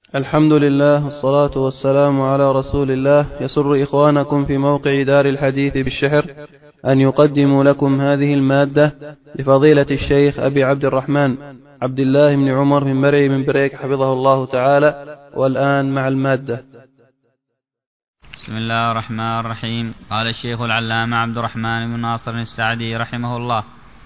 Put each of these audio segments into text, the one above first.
الحمد لله والصلاة والسلام على رسول الله. يسر إخوانكم في موقع دار الحديث بالشحر أن يقدموا لكم هذه المادة لفضيلة الشيخ أبي عبد الرحمن عبد الله بن عمر بن مرعي بن بريك حفظه الله تعالى. والآن مع المادة. بسم الله الرحمن الرحيم. قال الشيخ العلامة عبد الرحمن بن ناصر السعدي رحمه الله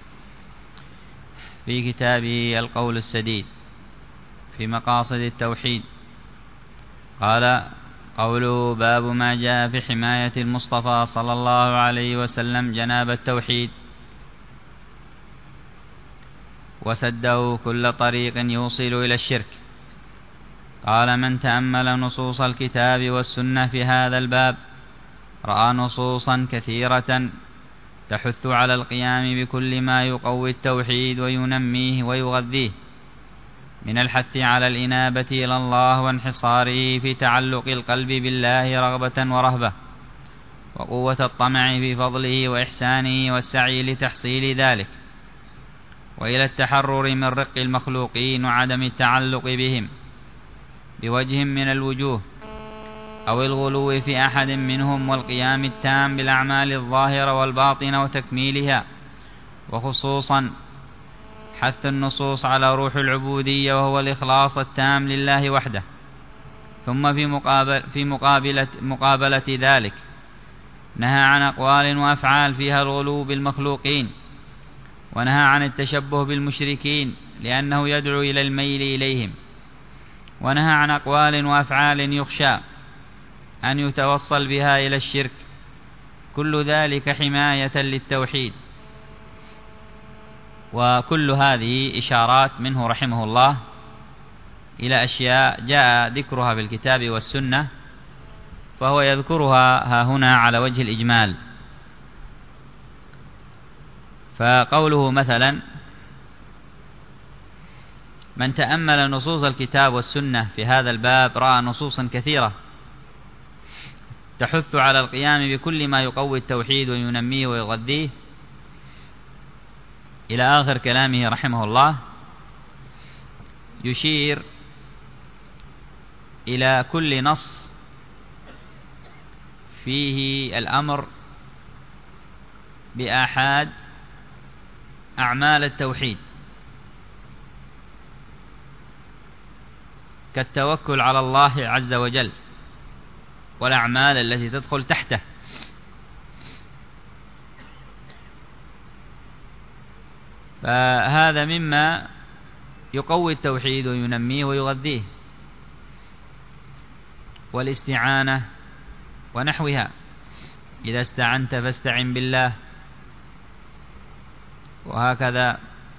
في كتابه القول السديد في مقاصد التوحيد، قال: قوله: باب ما جاء في حماية المصطفى صلى الله عليه وسلم جناب التوحيد وسده كل طريق يوصل إلى الشرك. قال: من تأمل نصوص الكتاب والسنة في هذا الباب رأى نصوصا كثيرة تحث على القيام بكل ما يقوي التوحيد وينميه ويغذيه، من الحث على الإنابة إلى الله وانحصاره في تعلق القلب بالله رغبة ورهبة، وقوة الطمع في فضله وإحسانه والسعي لتحصيل ذلك، وإلى التحرر من رق المخلوقين وعدم التعلق بهم بوجه من الوجوه أو الغلو في أحد منهم، والقيام التام بالأعمال الظاهرة والباطنة وتكميلها، وخصوصا حث النصوص على روح العبودية وهو الإخلاص التام لله وحده. ثم في مقابلة ذلك نهى عن أقوال وأفعال فيها الغلو بالمخلوقين، ونهى عن التشبه بالمشركين لأنه يدعو إلى الميل إليهم، ونهى عن أقوال وأفعال يخشى أن يتوصل بها إلى الشرك، كل ذلك حماية للتوحيد. وكل هذه إشارات منه رحمه الله إلى أشياء جاء ذكرها في الكتاب والسنة، فهو يذكرها ها هنا على وجه الإجمال. فقوله مثلا: من تأمل نصوص الكتاب والسنة في هذا الباب رأى نصوصا كثيرة تحث على القيام بكل ما يقوي التوحيد وينميه ويغذيه، إلى آخر كلامه رحمه الله، يشير إلى كل نص فيه الأمر بآحاد أعمال التوحيد، كالتوكل على الله عز وجل والأعمال التي تدخل تحته. فهذا مما يقوي التوحيد وينميه ويغذيه، والاستعانة ونحوها، إذا استعنت فاستعن بالله، وهكذا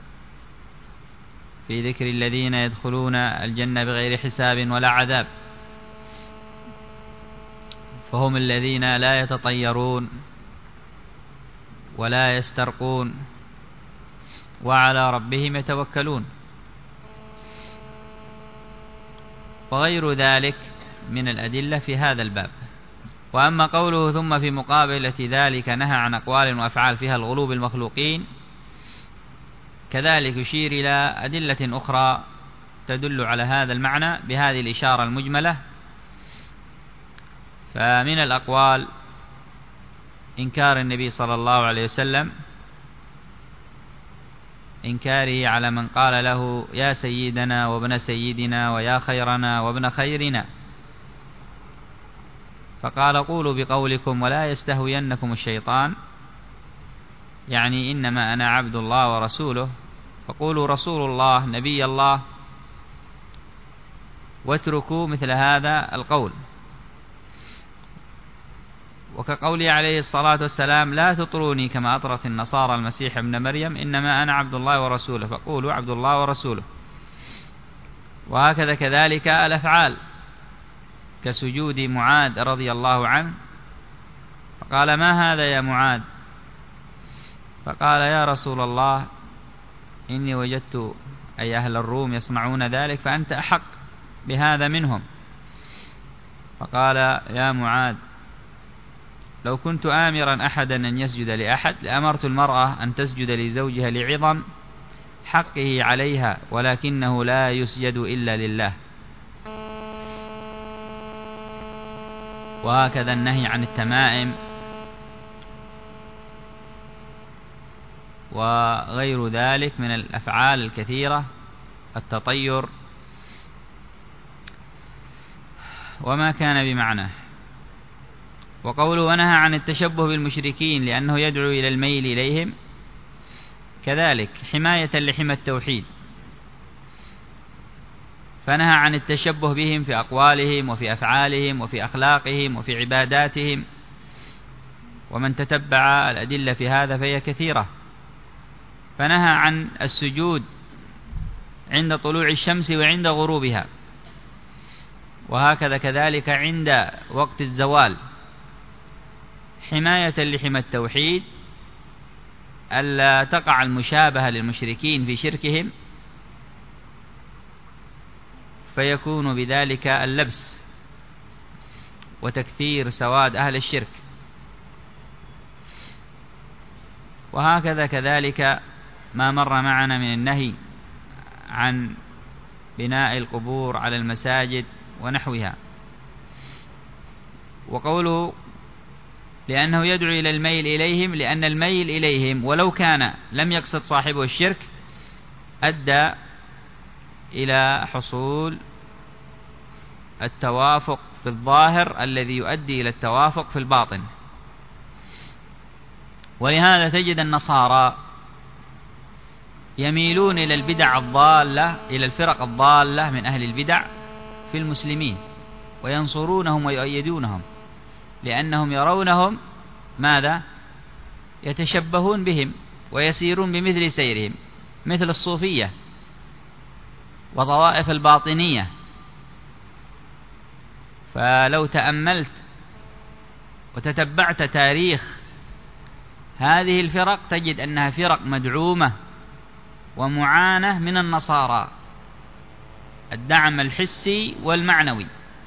في ذكر الذين يدخلون الجنة بغير حساب ولا عذاب، فهم الذين لا يتطيرون ولا يسترقون وعلى ربهم يتوكلون، وغير ذلك من الأدلة في هذا الباب. وأما قوله: ثم في مقابلة ذلك نهى عن أقوال وأفعال فيها الغلو بالمخلوقين، كذلك يشير إلى أدلة أخرى تدل على هذا المعنى بهذه الإشارة المجملة. فمن الأقوال إنكار النبي صلى الله عليه وسلم، إنكاره على من قال له: يا سيدنا وابن سيدنا ويا خيرنا وابن خيرنا، فقال: قولوا بقولكم ولا يستهوينكم الشيطان، يعني إنما أنا عبد الله ورسوله، فقولوا رسول الله نبي الله، واتركوا مثل هذا القول. وكقوله عليه الصلاة والسلام: لا تطروني كما أطرت النصارى المسيح ابن مريم، إنما أنا عبد الله ورسوله، فقولوا عبد الله ورسوله. وهكذا كذلك الأفعال، كسجود معاذ رضي الله عنه، فقال: ما هذا يا معاذ؟ فقال: يا رسول الله، إني وجدت أي أهل الروم يصنعون ذلك، فأنت أحق بهذا منهم. فقال: يا معاذ، لو كنت آمرا أحدا أن يسجد لأحد لأمرت المرأة أن تسجد لزوجها لعظم حقه عليها، ولكنه لا يسجد إلا لله. وهكذا النهي عن التمائم وغير ذلك من الأفعال الكثيرة، التطير وما كان بمعناه. وقوله ونهى عن التشبه بالمشركين لأنه يدعو إلى الميل إليهم، كذلك حماية لحمى التوحيد، فنهى عن التشبه بهم في أقوالهم وفي أفعالهم وفي أخلاقهم وفي عباداتهم، ومن تتبع الأدلة في هذا فهي كثيرة. فنهى عن السجود عند طلوع الشمس وعند غروبها، وهكذا كذلك عند وقت الزوال، حماية لحمى التوحيد ألا تقع المشابهة للمشركين في شركهم فيكون بذلك اللبس وتكثير سواد أهل الشرك. وهكذا كذلك ما مر معنا من النهي عن بناء القبور على المساجد ونحوها. وقوله لأنه يدعو إلى الميل إليهم، لأن الميل إليهم ولو كان لم يقصد صاحبه الشرك أدى إلى حصول التوافق في الظاهر الذي يؤدي إلى التوافق في الباطن. ولهذا تجد النصارى يميلون إلى البدع الضالة، إلى الفرق الضالة من أهل البدع في المسلمين، وينصرونهم ويؤيدونهم، لأنهم يرونهم ماذا؟ يتشبهون بهم ويسيرون بمثل سيرهم، مثل الصوفية وطوائف الباطنية. فلو تأملت وتتبعت تاريخ هذه الفرق تجد أنها فرق مدعومة ومعانة من النصارى، الدعم الحسي والمعنوي.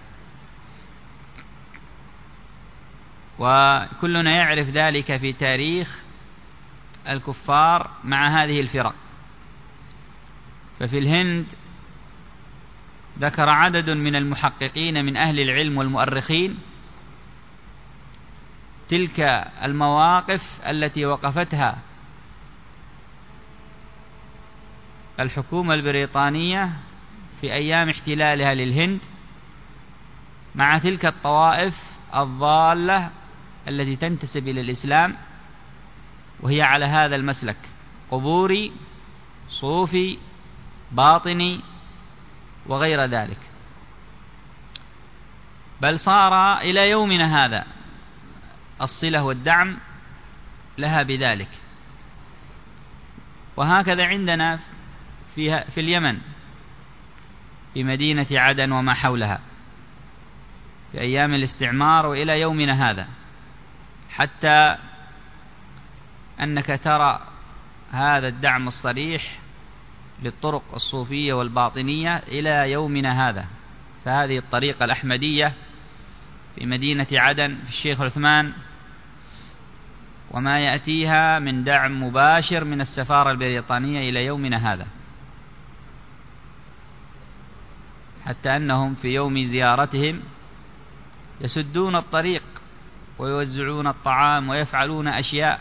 وكلنا يعرف ذلك في تاريخ الكفار مع هذه الفرق. ففي الهند ذكر عدد من المحققين من أهل العلم والمؤرخين تلك المواقف التي وقفتها الحكومة البريطانية في أيام احتلالها للهند مع تلك الطوائف الضالة التي تنتسب إلى الإسلام، وهي على هذا المسلك، قبوري، صوفي، باطني، وغير ذلك. بل صار إلى يومنا هذا الصلة والدعم لها بذلك. وهكذا عندنا في اليمن في مدينة عدن وما حولها في أيام الاستعمار وإلى يومنا هذا، حتى أنك ترى هذا الدعم الصريح للطرق الصوفية والباطنية إلى يومنا هذا. فهذه الطريقة الأحمدية في مدينة عدن في الشيخ عثمان، وما يأتيها من دعم مباشر من السفارة البريطانية إلى يومنا هذا، حتى أنهم في يوم زيارتهم يسدون الطريق ويوزعون الطعام ويفعلون أشياء.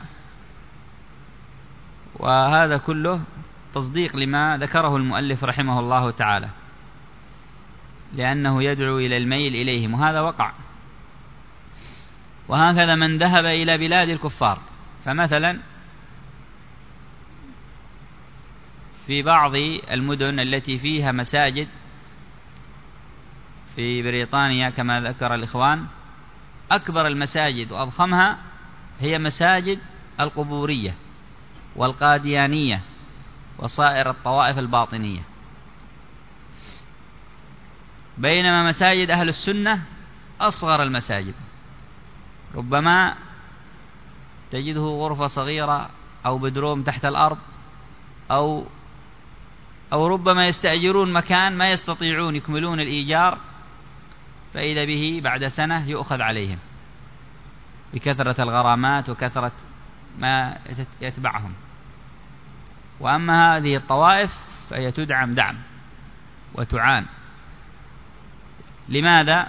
وهذا كله تصديق لما ذكره المؤلف رحمه الله تعالى، لأنه يدعو إلى الميل إليهم، وهذا وقع. وهكذا من ذهب إلى بلاد الكفار، فمثلا في بعض المدن التي فيها مساجد في بريطانيا كما ذكر الإخوان، أكبر المساجد وأضخمها هي مساجد القبورية والقاديانية وصائر الطوائف الباطنية، بينما مساجد أهل السنة أصغر المساجد، ربما تجده غرفة صغيرة أو بدروم تحت الأرض، أو ربما يستأجرون مكان ما يستطيعون يكملون الإيجار، فإذا به بعد سنة يؤخذ عليهم بكثرة الغرامات وكثرة ما يتبعهم. وأما هذه الطوائف فهي تدعم دعم وتعان، لماذا؟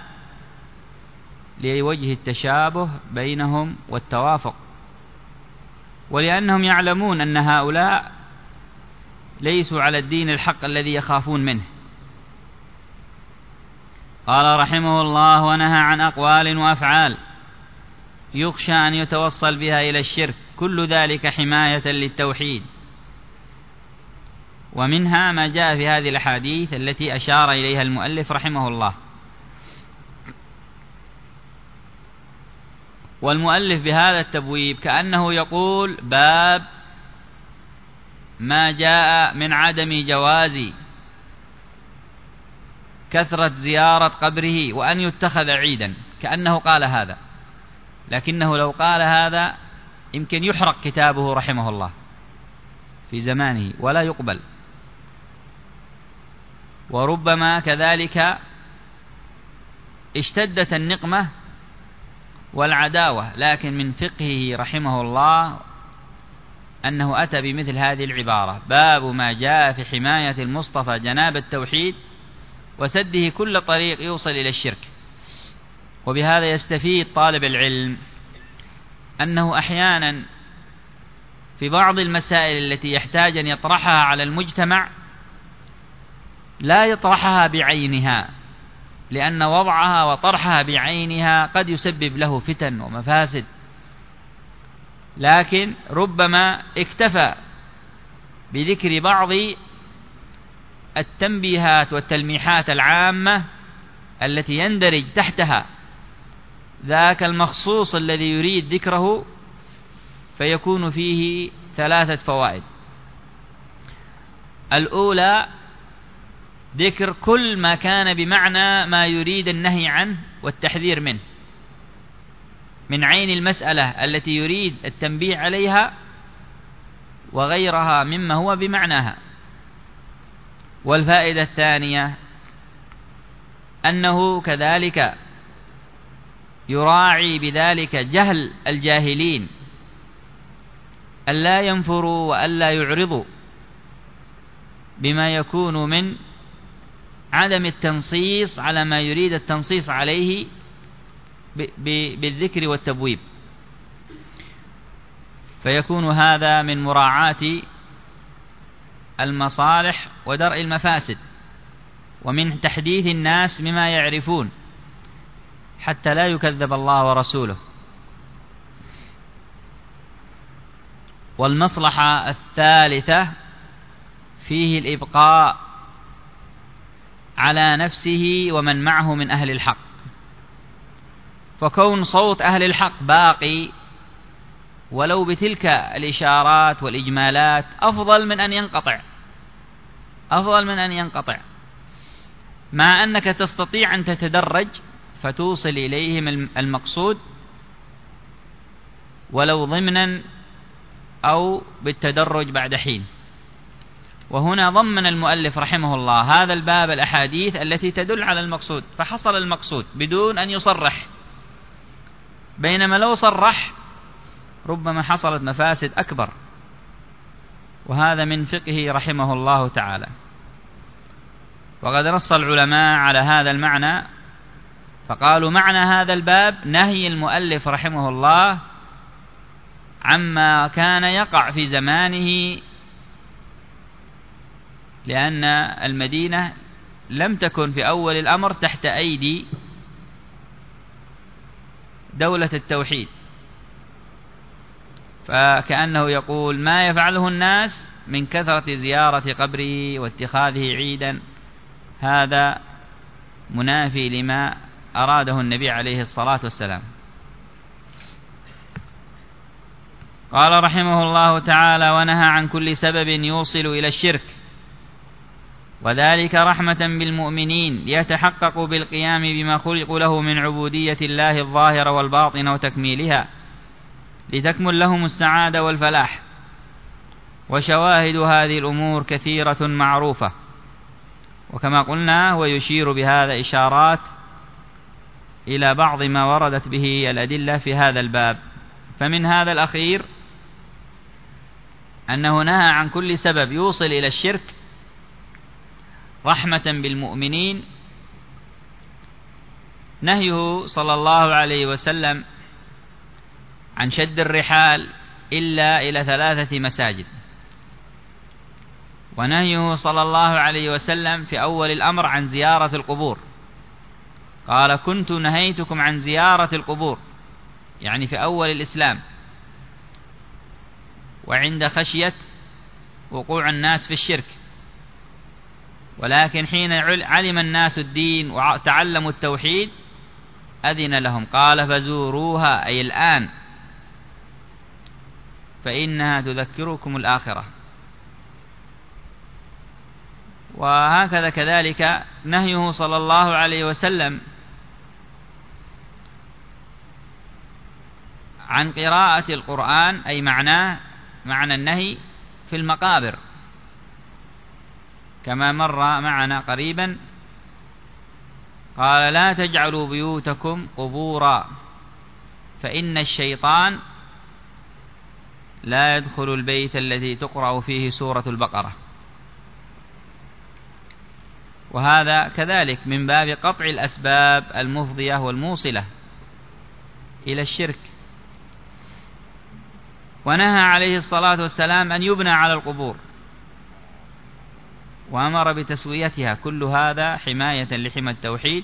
لوجه التشابه بينهم والتوافق، ولأنهم يعلمون أن هؤلاء ليسوا على الدين الحق الذي يخافون منه. قال رحمه الله: ونهى عن أقوال وأفعال يخشى أن يتوصل بها إلى الشرك، كل ذلك حماية للتوحيد. ومنها ما جاء في هذه الأحاديث التي أشار إليها المؤلف رحمه الله. والمؤلف بهذا التبويب كأنه يقول: باب ما جاء من عدم جواز كثرة زيارة قبره وأن يتخذ عيدا، كأنه قال هذا، لكنه لو قال هذا يمكن يحرق كتابه رحمه الله في زمانه ولا يقبل، وربما كذلك اشتدت النقمة والعداوة، لكن من فقهه رحمه الله أنه أتى بمثل هذه العبارة: باب ما جاء في حماية المصطفى جناب التوحيد وسده كل طريق يوصل إلى الشرك. وبهذا يستفيد طالب العلم أنه أحيانا في بعض المسائل التي يحتاج أن يطرحها على المجتمع لا يطرحها بعينها، لأن وضعها وطرحها بعينها قد يسبب له فتن ومفاسد، لكن ربما اكتفى بذكر بعض التنبيهات والتلميحات العامة التي يندرج تحتها ذاك المخصوص الذي يريد ذكره، فيكون فيه 3 فوائد. الأولى: ذكر كل ما كان بمعنى ما يريد النهي عنه والتحذير منه من عين المسألة التي يريد التنبيه عليها وغيرها مما هو بمعناها. والفائدة الثانية أنه كذلك يراعي بذلك جهل الجاهلين، ألا ينفروا وألا يعرضوا بما يكون من عدم التنصيص على ما يريد التنصيص عليه بالذكر والتبويب، فيكون هذا من مراعاة المصالح ودرء المفاسد، ومن تحديث الناس بما يعرفون حتى لا يكذب الله ورسوله. والمصلحة الثالثة فيه الإبقاء على نفسه ومن معه من أهل الحق، فكون صوت أهل الحق باقي ولو بتلك الإشارات والإجمالات أفضل من أن ينقطع، مع أنك تستطيع أن تتدرج فتوصل إليهم المقصود ولو ضمنا أو بالتدرج بعد حين. وهنا ضمن المؤلف رحمه الله هذا الباب الأحاديث التي تدل على المقصود، فحصل المقصود بدون أن يصرح، بينما لو صرح ربما حصلت مفاسد أكبر. وهذا من فقهه رحمه الله تعالى. وقد نص العلماء على هذا المعنى فقالوا: معنى هذا الباب نهي المؤلف رحمه الله عما كان يقع في زمانه، لأن المدينة لم تكن في أول الأمر تحت أيدي دولة التوحيد، فكأنه يقول: ما يفعله الناس من كثرة زيارة قبره واتخاذه عيدا هذا منافي لما أراده النبي عليه الصلاة والسلام. قال رحمه الله تعالى: ونهى عن كل سبب يوصل إلى الشرك، وذلك رحمة بالمؤمنين ليتحقق بالقيام بما خلقوا له من عبودية الله الظاهرة والباطنة وتكميلها، لتكمل لهم السعادة والفلاح. وشواهد هذه الأمور كثيرة معروفة، وكما قلنا ويشير بهذا إشارات إلى بعض ما وردت به الأدلة في هذا الباب. فمن هذا الأخير أنه نهى عن كل سبب يوصل إلى الشرك رحمة بالمؤمنين نهيه صلى الله عليه وسلم عن شد الرحال إلا إلى 3 مساجد، ونهيه صلى الله عليه وسلم في أول الأمر عن زيارة القبور، قال كنت نهيتكم عن زيارة القبور، يعني في أول الإسلام، وعند خشية وقوع الناس في الشرك، ولكن حين علم الناس الدين وتعلموا التوحيد أذن لهم، قال فزوروها أي الآن فإنها تذكركم الآخرة. وهكذا كذلك نهيه صلى الله عليه وسلم عن قراءة القرآن، أي معنى النهي في المقابر، كما مر معنا قريبا، قال لا تجعلوا بيوتكم قبورا فإن الشيطان لا يدخل البيت الذي تقرأ فيه سورة البقرة. وهذا كذلك من باب قطع الأسباب المفضية والموصلة إلى الشرك. ونهى عليه الصلاة والسلام أن يبنى على القبور، وأمر بتسويتها، كل هذا حماية لحمى التوحيد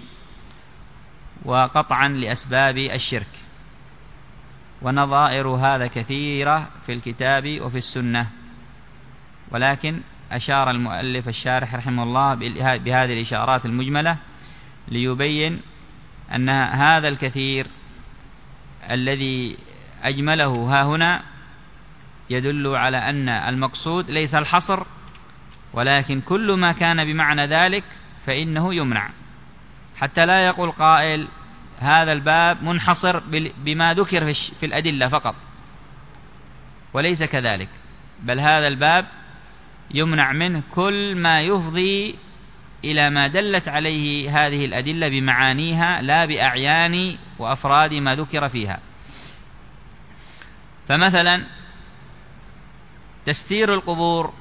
وقطعا لأسباب الشرك. ونظائر هذا كثيرة في الكتاب وفي السنة، ولكن أشار المؤلف الشارح رحمه الله بهذه الإشارات المجملة ليبين أن هذا الكثير الذي أجمله ها هنا يدل على أن المقصود ليس الحصر، ولكن كل ما كان بمعنى ذلك فإنه يمنع، حتى لا يقول قائل هذا الباب منحصر بما ذكر في الأدلة فقط، وليس كذلك، بل هذا الباب يمنع منه كل ما يفضي إلى ما دلت عليه هذه الأدلة بمعانيها لا بأعيان وأفراد ما ذكر فيها. فمثلا تستير القبور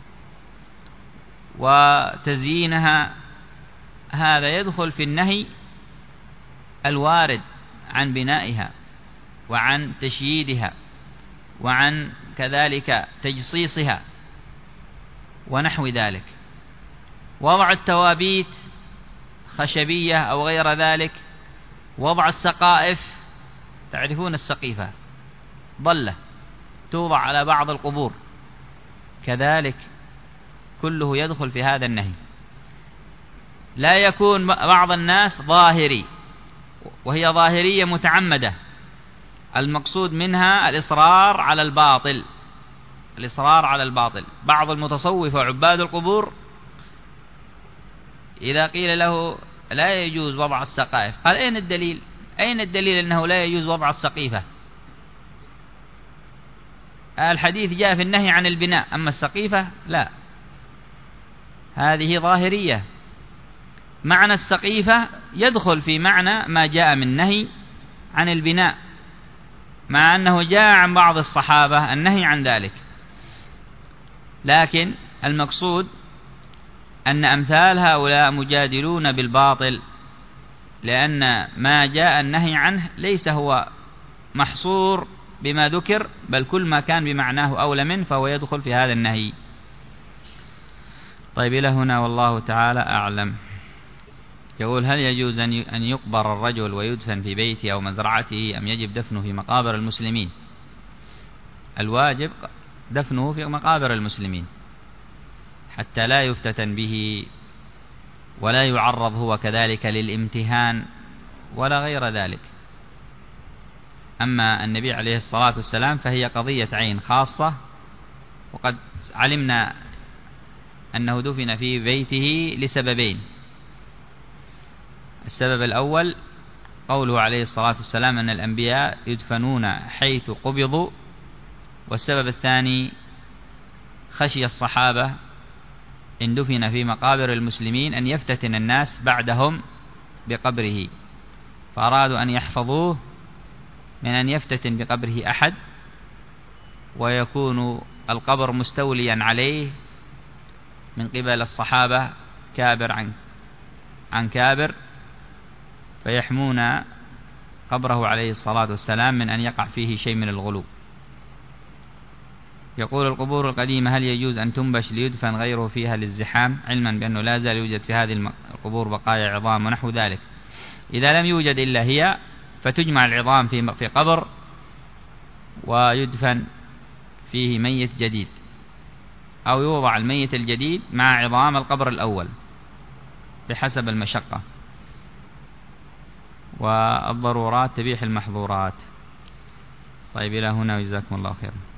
وتزيينها هذا يدخل في النهي الوارد عن بنائها وعن تشييدها وعن كذلك تجصيصها ونحو ذلك. وضع التوابيت خشبية أو غير ذلك، وضع السقائف، تعرفون السقيفة ضلة توضع على بعض القبور، كذلك كله يدخل في هذا النهي. لا يكون بعض الناس ظاهري، وهي ظاهرية متعمدة، المقصود منها الإصرار على الباطل، الإصرار على الباطل. بعض المتصوفة وعباد القبور إذا قيل له لا يجوز وضع السقائف قال أين الدليل؟ أين الدليل أنه لا يجوز وضع السقيفة؟ الحديث جاء في النهي عن البناء، أما السقيفة لا، هذه ظاهرية. معنى السقيفة يدخل في معنى ما جاء من نهي عن البناء، مع أنه جاء عن بعض الصحابة النهي عن ذلك، لكن المقصود أن أمثال هؤلاء مجادلون بالباطل، لأن ما جاء النهي عنه ليس هو محصور بما ذكر، بل كل ما كان بمعناه أولى منه فهو يدخل في هذا النهي. طيب إلى هنا والله تعالى أعلم. يقول هل يجوز أن يقبر الرجل ويدفن في بيته أو مزرعته أم يجب دفنه في مقابر المسلمين؟ الواجب دفنه في مقابر المسلمين حتى لا يفتتن به ولا يعرض هو كذلك للامتهان ولا غير ذلك. أما النبي عليه الصلاة والسلام فهي قضية عين خاصة، وقد علمنا أنه دفن في بيته لسببين. السبب الأول قوله عليه الصلاة والسلام أن الأنبياء يدفنون حيث قبضوا، والسبب الثاني خشي الصحابة إن دفن في مقابر المسلمين أن يفتتن الناس بعدهم بقبره، فأرادوا أن يحفظوه من أن يفتتن بقبره أحد ويكون القبر مستوليا عليه من قبل الصحابة كابر عن كابر، فيحمون قبره عليه الصلاة والسلام من أن يقع فيه شيء من الغلو. يقول: القبور القديمة هل يجوز أن تنبش ليدفن غيره فيها للزحام، علما بأنه لا زال يوجد في هذه القبور بقايا عظام ونحو ذلك؟ إذا لم يوجد إلا هي فتجمع العظام في قبر ويدفن فيه ميت جديد، أو يوضع الميت الجديد مع عظام القبر الأول بحسب المشقة، والضرورات تبيح المحظورات. طيب، إلى هنا، وجزاكم الله خيرا.